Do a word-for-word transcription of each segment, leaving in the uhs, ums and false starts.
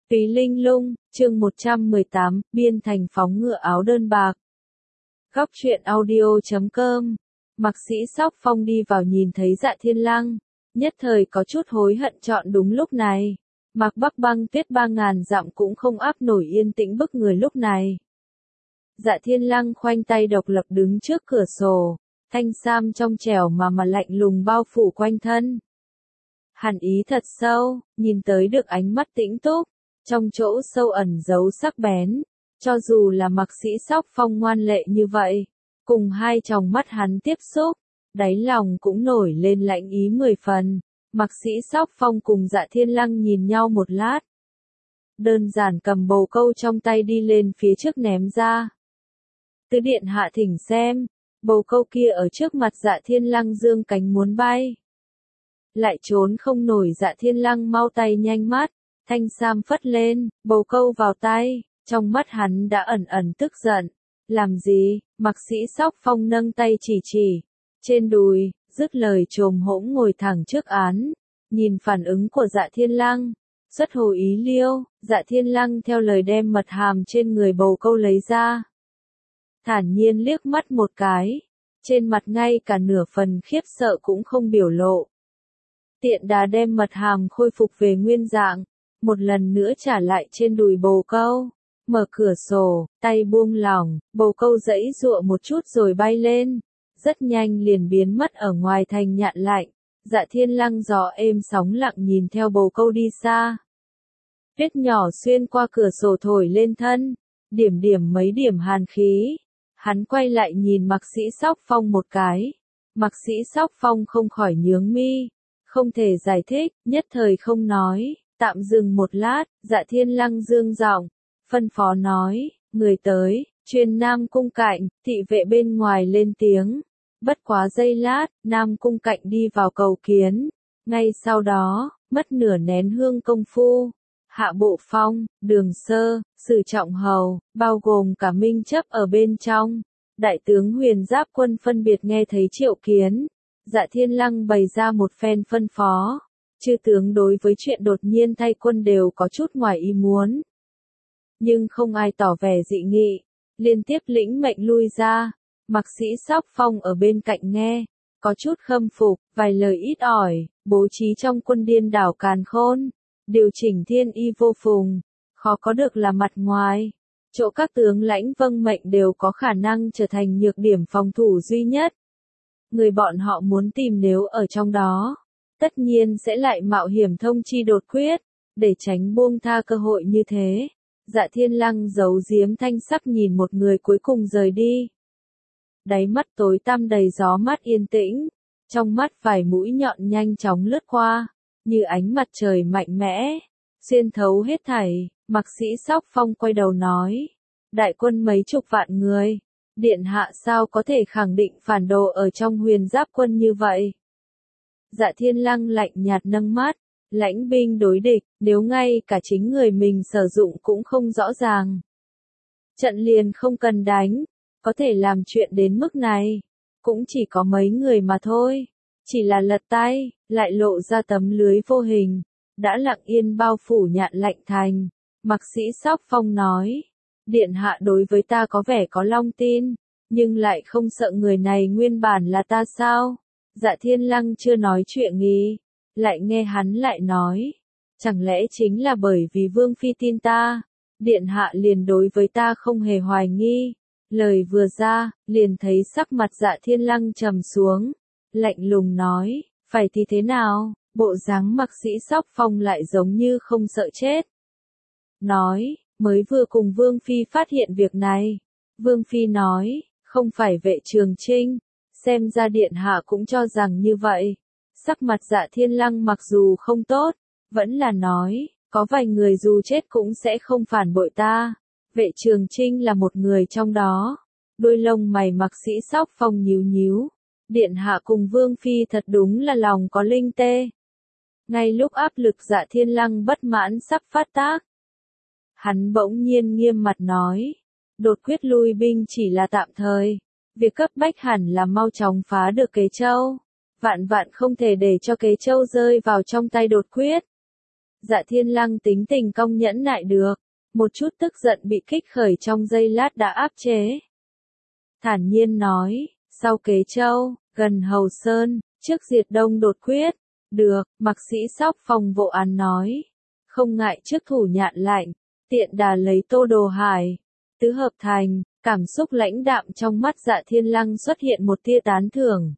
Túy Linh Lung, chương một trăm mười tám, biên thành phóng ngựa áo đơn bạc. Góc truyện audio chấm com. Mạc Sĩ Sóc Phong đi vào nhìn thấy Dạ Thiên Lăng, nhất thời có chút hối hận chọn đúng lúc này. Mạc Bắc băng tuyết ba ngàn dặm cũng không áp nổi yên tĩnh bức người lúc này. Dạ Thiên Lăng khoanh tay độc lập đứng trước cửa sổ, thanh sam trong trẻo mà mà lạnh lùng bao phủ quanh thân. Hàn ý thật sâu, nhìn tới được ánh mắt tĩnh túc, trong chỗ sâu ẩn giấu sắc bén, cho dù là Mạc Sĩ Sóc Phong ngoan lệ như vậy, cùng hai tròng mắt hắn tiếp xúc, đáy lòng cũng nổi lên lạnh ý mười phần. Mạc Sĩ Sóc Phong cùng Dạ Thiên Lăng nhìn nhau một lát, đơn giản cầm bồ câu trong tay đi lên phía trước ném ra. Tứ điện hạ thỉnh xem, bồ câu kia ở trước mặt Dạ Thiên Lăng dương cánh muốn bay, lại trốn không nổi. Dạ Thiên Lăng mau tay nhanh mắt, thanh sam phất lên, bồ câu vào tay, trong mắt hắn đã ẩn ẩn tức giận. Làm gì? Mạc Sĩ Sóc Phong nâng tay chỉ chỉ trên đùi, dứt lời trồm hỗn ngồi thẳng trước án, nhìn phản ứng của Dạ Thiên Lăng, xuất hồ ý liêu. Dạ Thiên Lăng theo lời đem mật hàm trên người bồ câu lấy ra, thản nhiên liếc mắt một cái, trên mặt ngay cả nửa phần khiếp sợ cũng không biểu lộ. Tiện đà đem mật hàm khôi phục về nguyên dạng, một lần nữa trả lại trên đùi bồ câu, mở cửa sổ, tay buông lỏng, bồ câu giãy giụa một chút rồi bay lên, rất nhanh liền biến mất ở ngoài thành nhạn lạnh. Dạ Thiên Lăng gió êm sóng lặng nhìn theo bồ câu đi xa. Tuyết nhỏ xuyên qua cửa sổ thổi lên thân, điểm điểm mấy điểm hàn khí. Hắn quay lại nhìn Mạc Sĩ Sóc Phong một cái. Mạc Sĩ Sóc Phong không khỏi nhướng mi, không thể giải thích, nhất thời không nói. Tạm dừng một lát, Dạ Thiên Lăng dương giọng, phân phó nói, người tới, truyền Nam Cung Cạnh. Thị vệ bên ngoài lên tiếng. Bất quá giây lát, Nam Cung Cạnh đi vào cầu kiến. Ngay sau đó, mất nửa nén hương công phu, Hạ Bộ Phong, Đường Sơ, Sử Trọng Hầu, bao gồm cả Minh Chấp ở bên trong, đại tướng Huyền Giáp quân phân biệt nghe thấy triệu kiến. Dạ Thiên Lăng bày ra một phen phân phó. Chư tướng đối với chuyện đột nhiên thay quân đều có chút ngoài ý muốn, nhưng không ai tỏ vẻ dị nghị, liên tiếp lĩnh mệnh lui ra. Mạc Sĩ Sóc Phong ở bên cạnh nghe, có chút khâm phục, vài lời ít ỏi, bố trí trong quân điên đảo càn khôn, điều chỉnh thiên y vô phùng, khó có được là mặt ngoài. Chỗ các tướng lãnh vâng mệnh đều có khả năng trở thành nhược điểm phòng thủ duy nhất. Người bọn họ muốn tìm nếu ở trong đó, tất nhiên sẽ lại mạo hiểm thông chi đột quyết, để tránh buông tha cơ hội như thế. Dạ Thiên Lăng giấu giếm thanh sắc nhìn một người cuối cùng rời đi. Đáy mắt tối tăm đầy gió mát yên tĩnh, trong mắt vài mũi nhọn nhanh chóng lướt qua, như ánh mặt trời mạnh mẽ, xuyên thấu hết thảy. Mạc Sĩ Sóc Phong quay đầu nói, đại quân mấy chục vạn người, điện hạ sao có thể khẳng định phản đồ ở trong Huyền Giáp quân như vậy? Dạ Thiên Lăng lạnh nhạt nâng mắt, lãnh binh đối địch, nếu ngay cả chính người mình sử dụng cũng không rõ ràng, trận liền không cần đánh, có thể làm chuyện đến mức này, cũng chỉ có mấy người mà thôi. Chỉ là lật tay, lại lộ ra tấm lưới vô hình, đã lặng yên bao phủ nhạn lạnh thành. Mạc Sĩ Sóc Phong nói, điện hạ đối với ta có vẻ có long tin, nhưng lại không sợ người này nguyên bản là ta sao? Dạ Thiên Lăng chưa nói chuyện nghi, lại nghe hắn lại nói, chẳng lẽ chính là bởi vì Vương Phi tin ta, điện hạ liền đối với ta không hề hoài nghi. Lời vừa ra, liền thấy sắc mặt Dạ Thiên Lăng trầm xuống, lạnh lùng nói, phải thì thế nào? Bộ dáng Mạc Sĩ Sóc Phong lại giống như không sợ chết. Nói, mới vừa cùng Vương Phi phát hiện việc này. Vương Phi nói, không phải Vệ Trường Chinh, xem ra điện hạ cũng cho rằng như vậy. Sắc mặt Dạ Thiên Lăng mặc dù không tốt, vẫn là nói, có vài người dù chết cũng sẽ không phản bội ta. Vệ Trường Chinh là một người trong đó. Đôi lông mày Mạc Sĩ Sóc Phong nhíu nhíu. Điện hạ cùng Vương Phi thật đúng là lòng có linh tê. Ngay lúc áp lực Dạ Thiên Lăng bất mãn sắp phát tác, hắn bỗng nhiên nghiêm mặt nói, đột quyết lui binh chỉ là tạm thời, việc cấp bách hẳn là mau chóng phá được Kế Châu, vạn vạn không thể để cho Kế Châu rơi vào trong tay đột quyết. Dạ Thiên Lăng tính tình cong nhẫn nại được, một chút tức giận bị kích khởi trong giây lát đã áp chế. Thản nhiên nói, sau Kế Châu, gần Hầu Sơn, trước diệt Đông đột quyết, được, Mạc Sĩ Sóc Phong vô án nói, không ngại trước thủ nhạn lạnh, tiện đà lấy Tô Đồ Hải, tứ hợp thành, cảm xúc lãnh đạm trong mắt Dạ Thiên Lăng xuất hiện một tia tán thưởng.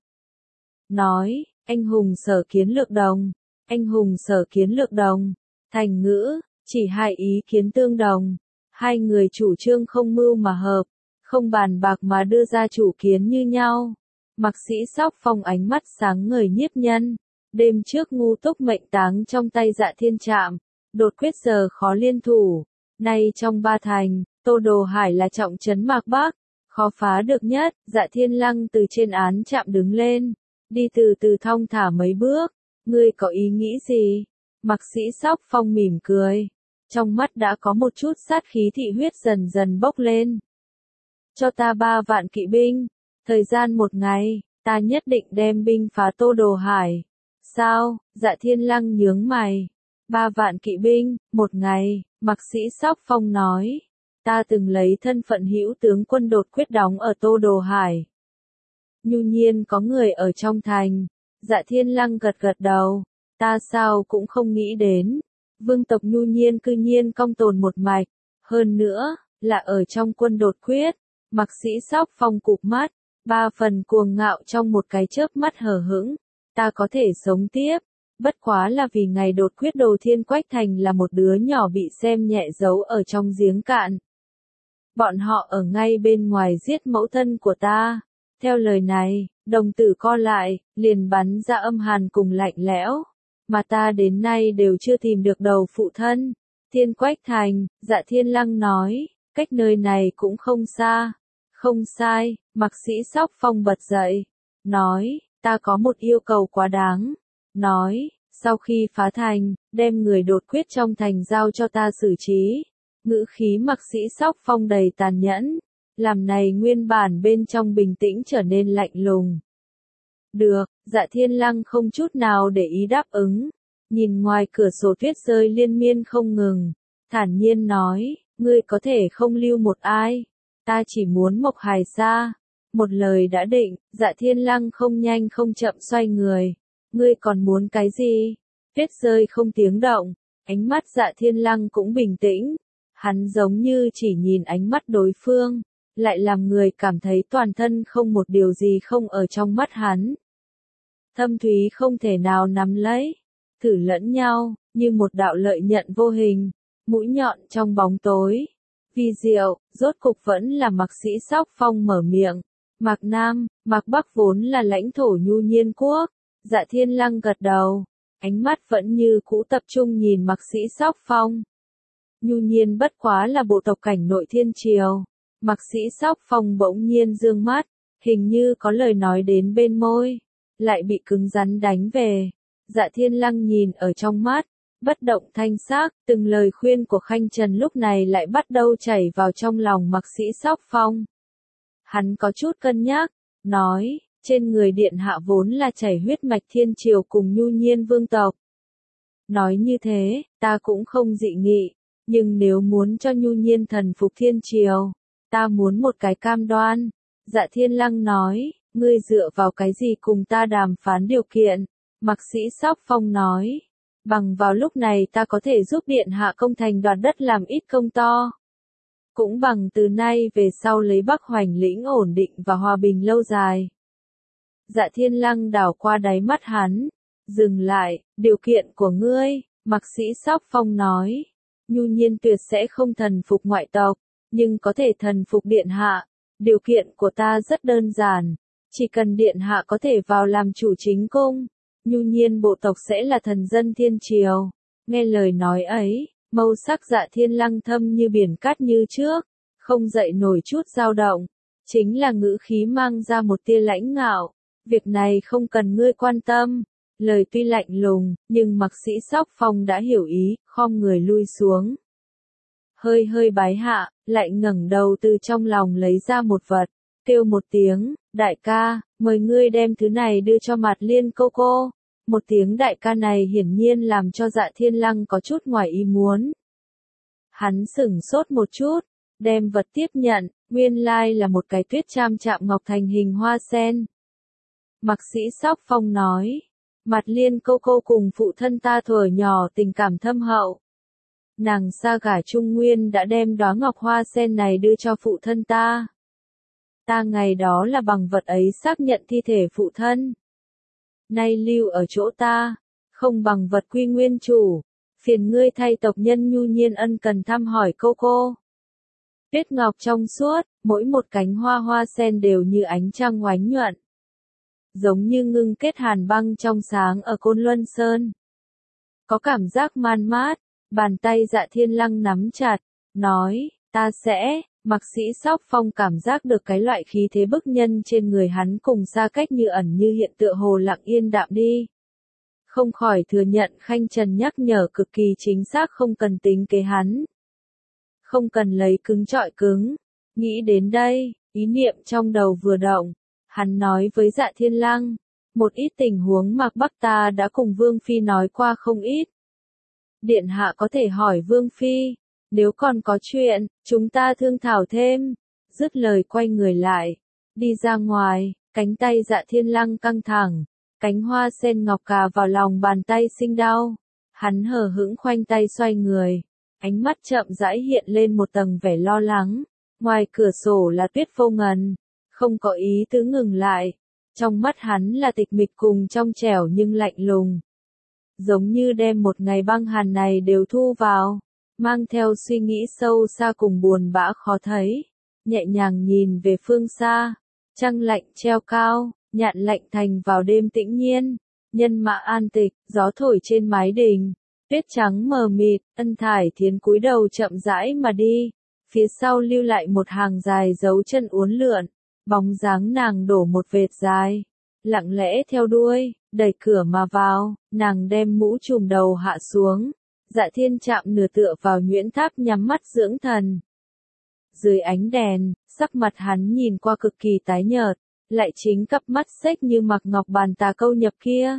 Nói, anh hùng sở kiến lược đồng, anh hùng sở kiến lược đồng, thành ngữ, chỉ hai ý kiến tương đồng, hai người chủ trương không mưu mà hợp, không bàn bạc mà đưa ra chủ kiến như nhau. Mạc Sĩ Sóc Phong ánh mắt sáng ngời nhiếp nhân, đêm trước ngu túc mệnh táng trong tay Dạ Thiên Trạm, đột quyết giờ khó liên thủ, nay trong ba thành, Tô Đồ Hải là trọng trấn Mạc Bắc, khó phá được nhất. Dạ Thiên Lăng từ trên án trạm đứng lên, đi từ từ thong thả mấy bước, ngươi có ý nghĩ gì? Mạc Sĩ Sóc Phong mỉm cười, trong mắt đã có một chút sát khí thị huyết dần dần bốc lên. Cho ta ba vạn kỵ binh, thời gian một ngày, ta nhất định đem binh phá Tô Đồ Hải. Sao? Dạ Thiên Lăng nhướng mày. Ba vạn kỵ binh, một ngày, Mạc Sĩ Sóc Phong nói. Ta từng lấy thân phận hữu tướng quân đột quyết đóng ở Tô Đồ Hải. Nhu nhiên có người ở trong thành. Dạ Thiên Lăng gật gật đầu. Ta sao cũng không nghĩ đến. Vương tộc Nhu nhiên cư nhiên cong tồn một mạch. Hơn nữa, là ở trong quân đột quyết. Mạc Sĩ Sóc Phong cụp mắt. Ba phần cuồng ngạo trong một cái chớp mắt hờ hững. Ta có thể sống tiếp. Bất quá là vì ngày đột quyết Đồ Thiên Quách Thành là một đứa nhỏ bị xem nhẹ giấu ở trong giếng cạn. Bọn họ ở ngay bên ngoài giết mẫu thân của ta. Theo lời này, đồng tử co lại, liền bắn ra âm hàn cùng lạnh lẽo. Mà ta đến nay đều chưa tìm được đầu phụ thân. Thiên Quách Thành, Dạ Thiên Lăng nói, cách nơi này cũng không xa. Không sai, Mạc Sĩ Sóc Phong bật dậy. Nói, ta có một yêu cầu quá đáng. Nói, sau khi phá thành, đem người đột quyết trong thành giao cho ta xử trí. Ngữ khí Mạc Sĩ Sóc Phong đầy tàn nhẫn, làm này nguyên bản bên trong bình tĩnh trở nên lạnh lùng. Được, Dạ Thiên Lăng không chút nào để ý đáp ứng, nhìn ngoài cửa sổ tuyết rơi liên miên không ngừng, thản nhiên nói, ngươi có thể không lưu một ai, ta chỉ muốn Mộc Hải Sa. Một lời đã định, Dạ Thiên Lăng không nhanh không chậm xoay người. Ngươi còn muốn cái gì? Tuyết rơi không tiếng động, ánh mắt Dạ Thiên Lăng cũng bình tĩnh. Hắn giống như chỉ nhìn ánh mắt đối phương, lại làm người cảm thấy toàn thân không một điều gì không ở trong mắt hắn. Thâm thúy không thể nào nắm lấy, thử lẫn nhau, như một đạo lợi nhận vô hình, mũi nhọn trong bóng tối. Vi diệu, rốt cục vẫn là Mạc Sĩ Sóc Phong mở miệng. Mạc Nam, Mạc Bắc vốn là lãnh thổ Nhu Nhiên quốc. Dạ Thiên Lăng gật đầu, ánh mắt vẫn như cũ tập trung nhìn Mạc Sĩ Sóc Phong. Nhu Nhiên bất quá là bộ tộc cảnh nội thiên triều. Mạc Sĩ Sóc Phong bỗng nhiên dương mắt, hình như có lời nói đến bên môi, lại bị cứng rắn đánh về. Dạ Thiên Lăng nhìn ở trong mắt, bất động thanh sắc, từng lời khuyên của Khanh Trần lúc này lại bắt đầu chảy vào trong lòng Mạc Sĩ Sóc Phong. Hắn có chút cân nhắc, nói, trên người điện hạ vốn là chảy huyết mạch thiên triều cùng Nhu Nhiên vương tộc. Nói như thế, ta cũng không dị nghị, nhưng nếu muốn cho Nhu Nhiên thần phục thiên triều, ta muốn một cái cam đoan. Dạ Thiên Lăng nói, ngươi dựa vào cái gì cùng ta đàm phán điều kiện? Mạc Sĩ Sóc Phong nói, bằng vào lúc này ta có thể giúp điện hạ công thành đoạt đất làm ít công to. Cũng bằng từ nay về sau lấy Bắc Hoành lĩnh ổn định và hòa bình lâu dài. Dạ Thiên Lăng đảo qua đáy mắt hắn, dừng lại, điều kiện của ngươi, Mạc Sĩ Sóc Phong nói, Nhu Nhiên tuyệt sẽ không thần phục ngoại tộc, nhưng có thể thần phục điện hạ. Điều kiện của ta rất đơn giản, chỉ cần điện hạ có thể vào làm chủ chính cung, Nhu Nhiên bộ tộc sẽ là thần dân thiên triều. Nghe lời nói ấy, mâu sắc Dạ Thiên Lăng thâm như biển cát như trước, không dậy nổi chút dao động, chính là ngữ khí mang ra một tia lãnh ngạo. Việc này không cần ngươi quan tâm. Lời tuy lạnh lùng, nhưng Mạc Sĩ Sóc Phong đã hiểu ý, khom người lui xuống. Hơi hơi bái hạ, lại ngẩng đầu từ trong lòng lấy ra một vật, kêu một tiếng, đại ca, mời ngươi đem thứ này đưa cho Mạt Liên cô cô. Một tiếng đại ca này hiển nhiên làm cho Dạ Thiên Lăng có chút ngoài ý muốn. Hắn sửng sốt một chút, đem vật tiếp nhận, nguyên lai là một cái tuyết cham chạm ngọc thành hình hoa sen. Mạc Sĩ Sóc Phong nói, Mặt Liên cô cô cùng phụ thân ta thuở nhỏ tình cảm thâm hậu. Nàng xa gả Trung Nguyên đã đem đóa ngọc hoa sen này đưa cho phụ thân ta. Ta ngày đó là bằng vật ấy xác nhận thi thể phụ thân. Nay lưu ở chỗ ta, không bằng vật quy nguyên chủ, phiền ngươi thay tộc nhân nhu nhiên ân cần thăm hỏi cô cô. Tuyết ngọc trong suốt, mỗi một cánh hoa hoa sen đều như ánh trăng oánh nhuận. Giống như ngưng kết hàn băng trong sáng ở Côn Luân Sơn. Có cảm giác man mát, bàn tay Dạ Thiên Lăng nắm chặt, nói, ta sẽ, Mạc Sĩ Sóc Phong cảm giác được cái loại khí thế bức nhân trên người hắn cùng xa cách như ẩn như hiện tựa hồ lặng yên đạm đi. Không khỏi thừa nhận Khanh Trần nhắc nhở cực kỳ chính xác không cần tính kế hắn. Không cần lấy cứng trọi cứng. Nghĩ đến đây, ý niệm trong đầu vừa động. Hắn nói với Dạ Thiên Lăng, một ít tình huống Mạc Bắc ta đã cùng Vương Phi nói qua không ít. Điện hạ có thể hỏi Vương Phi, nếu còn có chuyện, chúng ta thương thảo thêm. Dứt lời quay người lại, đi ra ngoài, cánh tay Dạ Thiên Lăng căng thẳng, cánh hoa sen ngọc cà vào lòng bàn tay sinh đau. Hắn hờ hững khoanh tay xoay người, ánh mắt chậm rãi hiện lên một tầng vẻ lo lắng. Ngoài cửa sổ là tuyết vô ngần, không có ý tứ ngừng lại. Trong mắt hắn là tịch mịch cùng trong trẻo nhưng lạnh lùng. Giống như đem một ngày băng hàn này đều thu vào, mang theo suy nghĩ sâu xa cùng buồn bã khó thấy. Nhẹ nhàng nhìn về phương xa, trăng lạnh treo cao, nhạn lạnh thành vào đêm tĩnh nhiên. Nhân mã an tịch, gió thổi trên mái đình, tuyết trắng mờ mịt, Ân Thải Thiến cúi đầu chậm rãi mà đi. Phía sau lưu lại một hàng dài dấu chân uốn lượn, bóng dáng nàng đổ một vệt dài, lặng lẽ theo đuôi, đẩy cửa mà vào, nàng đem mũ trùm đầu hạ xuống. Dạ Thiên chạm nửa tựa vào nhuyễn tháp nhắm mắt dưỡng thần. Dưới ánh đèn, sắc mặt hắn nhìn qua cực kỳ tái nhợt, lại chính cặp mắt xếch như mặc ngọc bàn tà câu nhập kia.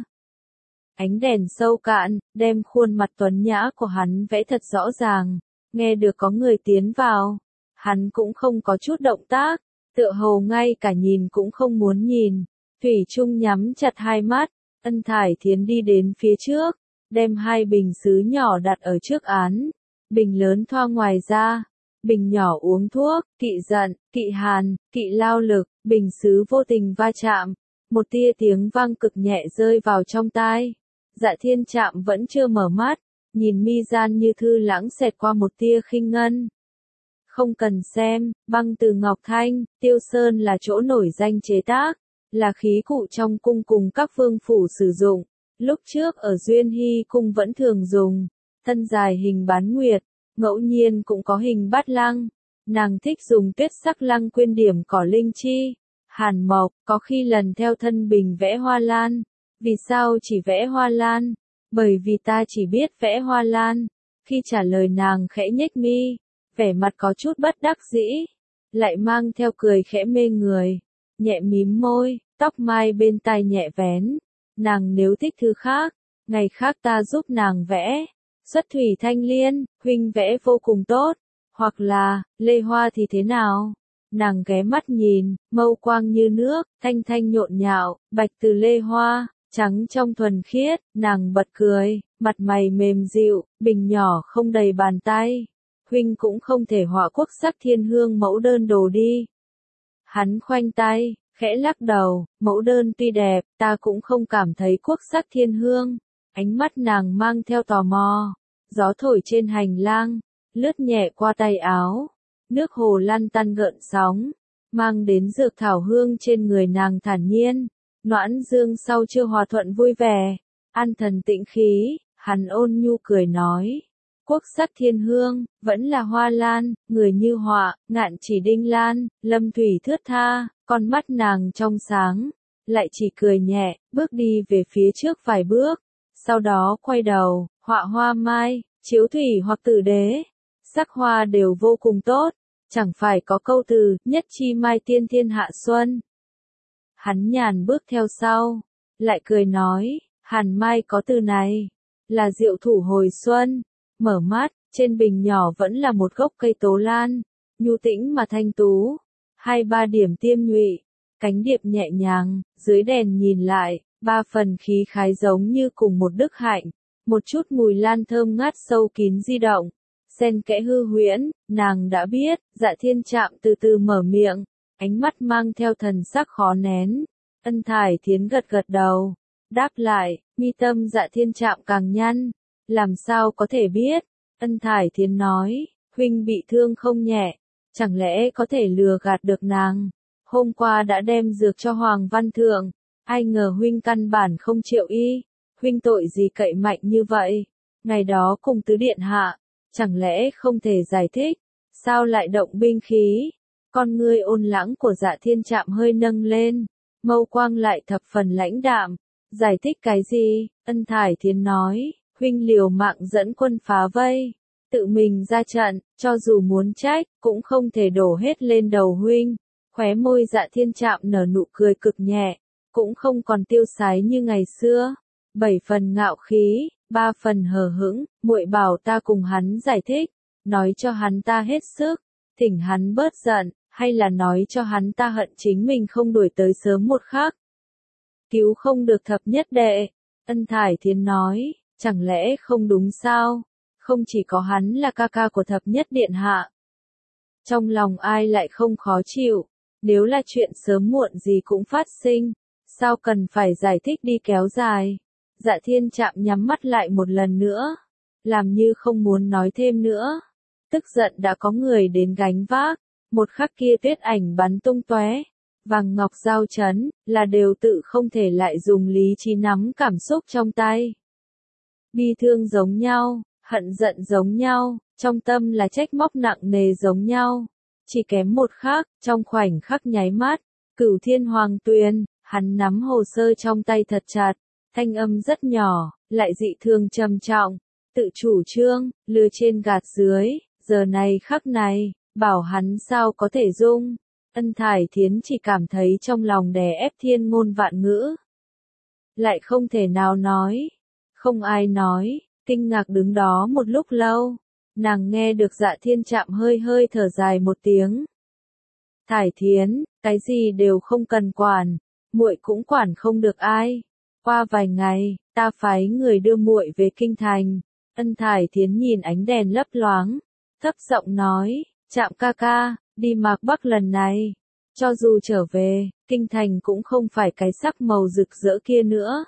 Ánh đèn sâu cạn, đem khuôn mặt tuấn nhã của hắn vẽ thật rõ ràng. Nghe được có người tiến vào, hắn cũng không có chút động tác, tựa hồ ngay cả nhìn cũng không muốn nhìn. Thủy chung nhắm chặt hai mắt, Ân Thải Thiến đi đến phía trước, đem hai bình sứ nhỏ đặt ở trước án. Bình lớn thoa ngoài ra, bình nhỏ uống thuốc, kỵ giận, kỵ hàn, kỵ lao lực, bình sứ vô tình va chạm. Một tia tiếng vang cực nhẹ rơi vào trong tai. Dạ Thiên chạm vẫn chưa mở mắt, nhìn mi gian như thư lãng xẹt qua một tia khinh ngân. Không cần xem, băng từ Ngọc Thanh, Tiêu Sơn là chỗ nổi danh chế tác, là khí cụ trong cung cùng các vương phủ sử dụng. Lúc trước ở Duyên Hy cung vẫn thường dùng, thân dài hình bán nguyệt, ngẫu nhiên cũng có hình bát lăng. Nàng thích dùng tuyết sắc lăng quyên điểm cỏ linh chi, hàn mộc, có khi lần theo thân bình vẽ hoa lan. Vì sao chỉ vẽ hoa lan? Bởi vì ta chỉ biết vẽ hoa lan. Khi trả lời nàng khẽ nhếch mi, vẻ mặt có chút bất đắc dĩ, lại mang theo cười khẽ mê người, nhẹ mím môi, tóc mai bên tai nhẹ vén. Nàng nếu thích thứ khác, ngày khác ta giúp nàng vẽ. Xuất thủy thanh liên, huynh vẽ vô cùng tốt. Hoặc là, lê hoa thì thế nào? Nàng ghé mắt nhìn, mâu quang như nước, thanh thanh nhộn nhạo, bạch từ lê hoa, trắng trong thuần khiết. Nàng bật cười, mặt mày mềm dịu, bình nhỏ không đầy bàn tay. Huynh cũng không thể họa quốc sắc thiên hương mẫu đơn đồ đi. Hắn khoanh tay, khẽ lắc đầu, mẫu đơn tuy đẹp, ta cũng không cảm thấy quốc sắc thiên hương. Ánh mắt nàng mang theo tò mò, gió thổi trên hành lang, lướt nhẹ qua tay áo, nước hồ lăn tăn gợn sóng, mang đến dược thảo hương trên người nàng thản nhiên. Noãn Dương sau chưa hòa thuận vui vẻ, an thần tĩnh khí, hắn ôn nhu cười nói. Quốc sắc thiên hương, vẫn là hoa lan, người như họa, ngạn chỉ đinh lan, lâm thủy thướt tha. Con mắt nàng trong sáng, lại chỉ cười nhẹ, bước đi về phía trước vài bước. Sau đó quay đầu, họa hoa mai, chiếu thủy hoặc tử đế. Sắc hoa đều vô cùng tốt, chẳng phải có câu từ, nhất chi mai tiên thiên hạ xuân. Hắn nhàn bước theo sau, lại cười nói, Hàn Mai có từ này, là diệu thủ hồi xuân. Mở mắt, trên bình nhỏ vẫn là một gốc cây tố lan, nhu tĩnh mà thanh tú. Hai ba điểm tiêm nhụy, cánh điệp nhẹ nhàng, dưới đèn nhìn lại, ba phần khí khái giống như cùng một đức hạnh. Một chút mùi lan thơm ngát sâu kín di động, xen kẽ hư huyễn, nàng đã biết. Dạ Thiên Trạm từ từ mở miệng, ánh mắt mang theo thần sắc khó nén. Ân Thải Thiến gật gật đầu, đáp lại, mi tâm Dạ Thiên Trạm càng nhăn. Làm sao có thể biết? Ân Thải Thiến nói, huynh bị thương không nhẹ, chẳng lẽ có thể lừa gạt được nàng? Hôm qua đã đem dược cho Hoàng Văn Thượng, ai ngờ huynh căn bản không chịu y. Huynh tội gì cậy mạnh như vậy? Ngày đó cùng tứ điện hạ, chẳng lẽ không thể giải thích? Sao lại động binh khí? Con ngươi ôn lãng của Dạ Thiên Trạm hơi nâng lên, mâu quang lại thập phần lãnh đạm. Giải thích cái gì? Ân Thải Thiến nói, huynh liều mạng dẫn quân phá vây, tự mình ra trận, cho dù muốn trách, cũng không thể đổ hết lên đầu huynh. Khóe môi Dạ Thiên Trạm nở nụ cười cực nhẹ, cũng không còn tiêu sái như ngày xưa. Bảy phần ngạo khí, ba phần hờ hững, muội bảo ta cùng hắn giải thích, nói cho hắn ta hết sức, thỉnh hắn bớt giận, hay là nói cho hắn ta hận chính mình không đuổi tới sớm một khắc. Cứu không được thập nhất đệ, Ân Thải Thiến nói, chẳng lẽ không đúng sao? Không chỉ có hắn là ca ca của thập nhất điện hạ. Trong lòng ai lại không khó chịu, nếu là chuyện sớm muộn gì cũng phát sinh, sao cần phải giải thích đi kéo dài? Dạ Thiên Trạm nhắm mắt lại một lần nữa, làm như không muốn nói thêm nữa. Tức giận đã có người đến gánh vác, một khắc kia tuyết ảnh bắn tung tóe, vàng ngọc giao chấn, là đều tự không thể lại dùng lý trí nắm cảm xúc trong tay. Bi thương giống nhau, hận giận giống nhau, trong tâm là trách móc nặng nề giống nhau. Chỉ kém một khắc, trong khoảnh khắc nháy mắt, Cửu Thiên Hoàng Tuyền, hắn nắm hồ sơ trong tay thật chặt, thanh âm rất nhỏ, lại dị thường trầm trọng, tự chủ trương, lừa trên gạt dưới, giờ này khắc này, bảo hắn sao có thể dung. Ân Thải Thiến chỉ cảm thấy trong lòng đè ép thiên ngôn vạn ngữ. Lại không thể nào nói, không ai nói, kinh ngạc đứng đó một lúc lâu, nàng nghe được Dạ Thiên Trạm hơi hơi thở dài một tiếng. Thải Thiến, cái gì đều không cần quản, muội cũng quản không được ai. Qua vài ngày, ta phái người đưa muội về kinh thành. Ân Thải Thiến nhìn ánh đèn lấp loáng, thấp giọng nói, Trạm ca ca, đi Mạc Bắc lần này, cho dù trở về, kinh thành cũng không phải cái sắc màu rực rỡ kia nữa.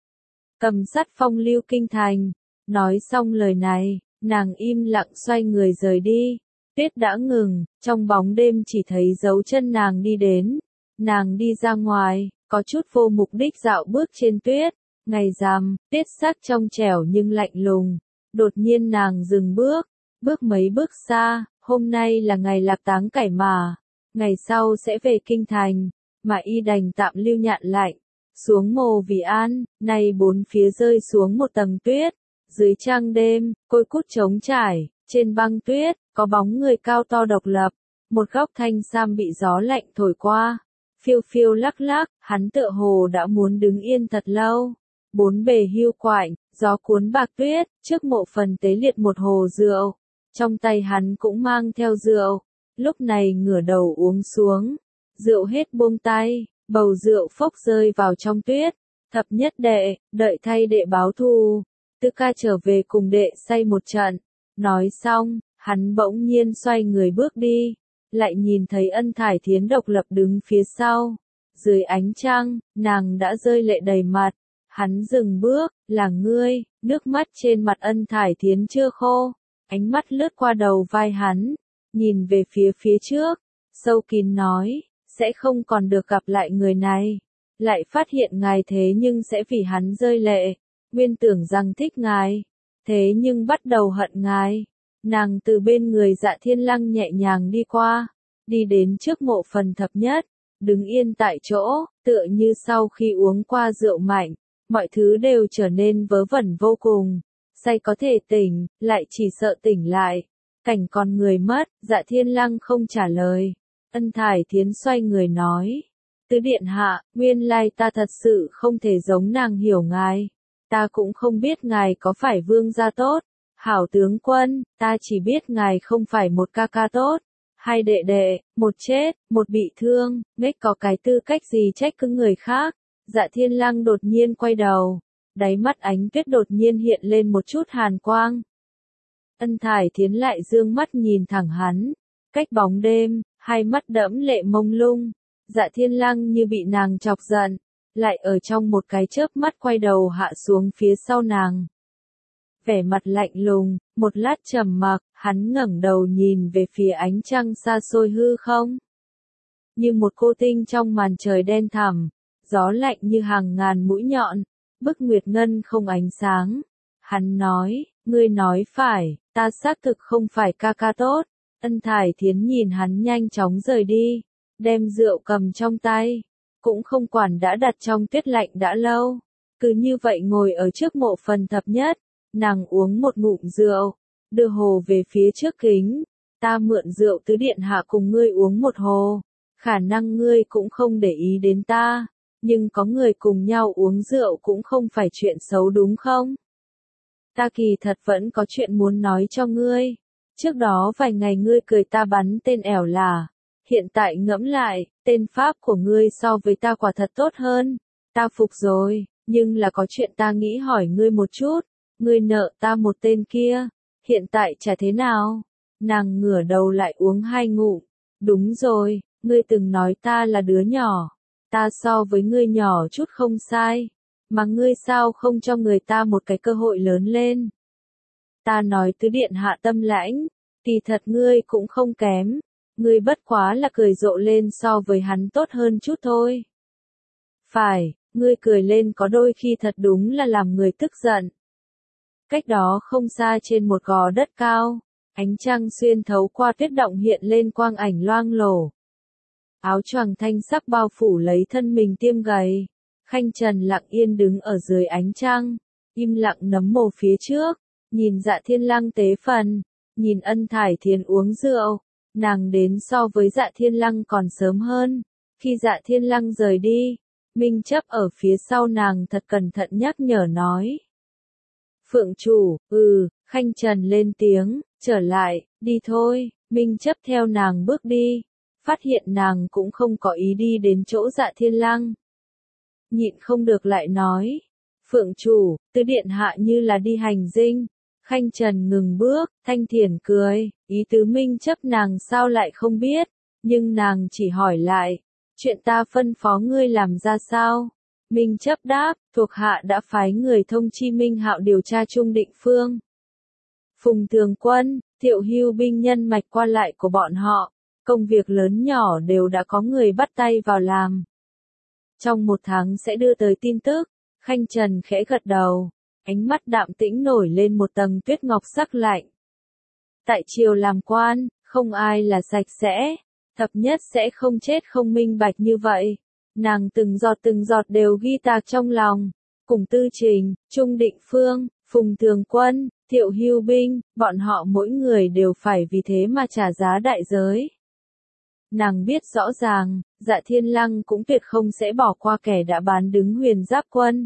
Cầm sắt phong lưu kinh thành. Nói xong lời này, nàng im lặng xoay người rời đi. Tuyết đã ngừng, trong bóng đêm chỉ thấy dấu chân nàng đi đến. Nàng đi ra ngoài, có chút vô mục đích dạo bước trên tuyết. Ngày rằm, tuyết sắc trong trẻo nhưng lạnh lùng. Đột nhiên nàng dừng bước, bước mấy bước xa, hôm nay là ngày lạc táng cải mà. Ngày sau sẽ về kinh thành, mà y đành tạm lưu nhạn lạnh. Xuống mồ Vì An, nay bốn phía rơi xuống một tầng tuyết. Dưới trăng đêm, côi cút trống trải, trên băng tuyết, có bóng người cao to độc lập. Một góc thanh sam bị gió lạnh thổi qua, phiêu phiêu lắc lắc, hắn tựa hồ đã muốn đứng yên thật lâu. Bốn bề hiu quạnh, gió cuốn bạc tuyết, trước mộ phần tế liệt một hồ rượu. Trong tay hắn cũng mang theo rượu, lúc này ngửa đầu uống xuống. Rượu hết buông tay, bầu rượu phốc rơi vào trong tuyết. Thập nhất đệ, đợi thay đệ báo thù. Tư ca trở về cùng đệ say một trận. Nói xong, hắn bỗng nhiên xoay người bước đi. Lại nhìn thấy Ân Thải Thiến độc lập đứng phía sau. Dưới ánh trăng, nàng đã rơi lệ đầy mặt. Hắn dừng bước, là ngươi, nước mắt trên mặt Ân Thải Thiến chưa khô. Ánh mắt lướt qua đầu vai hắn, nhìn về phía phía trước, sâu kín nói, sẽ không còn được gặp lại người này. Lại phát hiện ngài thế nhưng sẽ vì hắn rơi lệ. Nguyên tưởng rằng thích ngài, thế nhưng bắt đầu hận ngài. Nàng từ bên người Dạ Thiên Lăng nhẹ nhàng đi qua, đi đến trước mộ phần thập nhất, đứng yên tại chỗ, tựa như sau khi uống qua rượu mạnh, mọi thứ đều trở nên vớ vẩn vô cùng. Say có thể tỉnh, lại chỉ sợ tỉnh lại. Cảnh con người mất, Dạ Thiên Lăng không trả lời. Ân Thải Thiến xoay người nói, Tứ điện hạ, nguyên lai ta thật sự không thể giống nàng hiểu ngài. Ta cũng không biết ngài có phải vương gia tốt, hảo tướng quân, ta chỉ biết ngài không phải một ca ca tốt, hai đệ đệ, một chết, một bị thương, ngách có cái tư cách gì trách cứ người khác. Dạ Thiên Lăng đột nhiên quay đầu, đáy mắt Ánh Tuyết đột nhiên hiện lên một chút hàn quang. Ân Thải Thiến lại dương mắt nhìn thẳng hắn, cách bóng đêm, hai mắt đẫm lệ mông lung. Dạ Thiên Lăng như bị nàng chọc giận, lại ở trong một cái chớp mắt quay đầu hạ xuống phía sau nàng. Vẻ mặt lạnh lùng, một lát trầm mặc, hắn ngẩng đầu nhìn về phía ánh trăng xa xôi hư không. Như một cô tinh trong màn trời đen thẳm, gió lạnh như hàng ngàn mũi nhọn, bức nguyệt ngân không ánh sáng. Hắn nói, ngươi nói phải, ta xác thực không phải ca ca tốt. Ân Thải Thiến nhìn hắn nhanh chóng rời đi, đem rượu cầm trong tay, cũng không quản đã đặt trong tuyết lạnh đã lâu. Cứ như vậy ngồi ở trước mộ phần thập nhất, nàng uống một ngụm rượu, đưa hồ về phía trước kính. Ta mượn rượu tứ điện hạ cùng ngươi uống một hồ, khả năng ngươi cũng không để ý đến ta, nhưng có người cùng nhau uống rượu cũng không phải chuyện xấu đúng không? Ta kỳ thật vẫn có chuyện muốn nói cho ngươi. Trước đó vài ngày ngươi cười ta bắn tên ẻo là, hiện tại ngẫm lại, tên pháp của ngươi so với ta quả thật tốt hơn. Ta phục rồi, nhưng là có chuyện ta nghĩ hỏi ngươi một chút, ngươi nợ ta một tên kia, hiện tại trả thế nào? Nàng ngửa đầu lại uống hai ngụm. Đúng rồi, ngươi từng nói ta là đứa nhỏ, ta so với ngươi nhỏ chút không sai, mà ngươi sao không cho người ta một cái cơ hội lớn lên? Ta nói tứ điện hạ tâm lãnh, kỳ thật ngươi cũng không kém, ngươi bất quá là cười rộ lên so với hắn tốt hơn chút thôi. Phải, ngươi cười lên có đôi khi thật đúng là làm người tức giận. Cách đó không xa trên một gò đất cao, ánh trăng xuyên thấu qua tuyết động hiện lên quang ảnh loang lổ. Áo choàng thanh sắc bao phủ lấy thân mình tiêm gầy, Khanh Trần lặng yên đứng ở dưới ánh trăng, im lặng nấm mồ phía trước, nhìn Dạ Thiên Lăng tế phần, nhìn Ân Thải Thiến uống rượu. Nàng đến so với Dạ Thiên Lăng còn sớm hơn. Khi Dạ Thiên Lăng rời đi, Minh Chấp ở phía sau nàng thật cẩn thận nhắc nhở nói. Phượng chủ, ừ, Khanh Trần lên tiếng, trở lại, đi thôi. Minh Chấp theo nàng bước đi, phát hiện nàng cũng không có ý đi đến chỗ Dạ Thiên Lăng. Nhịn không được lại nói, Phượng chủ, tứ điện hạ như là đi hành dinh. Khanh Trần ngừng bước, thanh thiền cười, ý tứ Minh Chấp nàng sao lại không biết, nhưng nàng chỉ hỏi lại, chuyện ta phân phó ngươi làm ra sao? Minh Chấp đáp, thuộc hạ đã phái người thông chi Minh Hạo điều tra Trung Định Phương. Phùng Thường Quân, Thiệu Hưu binh nhân mạch qua lại của bọn họ, công việc lớn nhỏ đều đã có người bắt tay vào làm. Trong một tháng sẽ đưa tới tin tức. Khanh Trần khẽ gật đầu, ánh mắt đạm tĩnh nổi lên một tầng tuyết ngọc sắc lạnh. Tại triều làm quan, không ai là sạch sẽ, thập nhất sẽ không chết không minh bạch như vậy. Nàng từng giọt từng giọt đều ghi tạc trong lòng, cùng Tư Trình, Trung Định Phương, Phùng Thường Quân, Thiệu Hưu binh, bọn họ mỗi người đều phải vì thế mà trả giá đại giới. Nàng biết rõ ràng, Dạ Thiên Lăng cũng tuyệt không sẽ bỏ qua kẻ đã bán đứng Huyền Giáp Quân.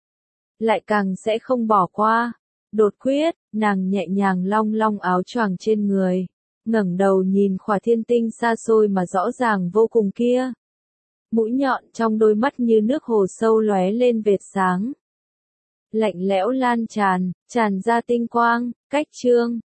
Lại càng sẽ không bỏ qua. Đột quyết, nàng nhẹ nhàng long long áo choàng trên người, ngẩng đầu nhìn khỏa thiên tinh xa xôi mà rõ ràng vô cùng kia. Mũi nhọn trong đôi mắt như nước hồ sâu lóe lên vệt sáng. Lạnh lẽo lan tràn, tràn ra tinh quang, cách chương.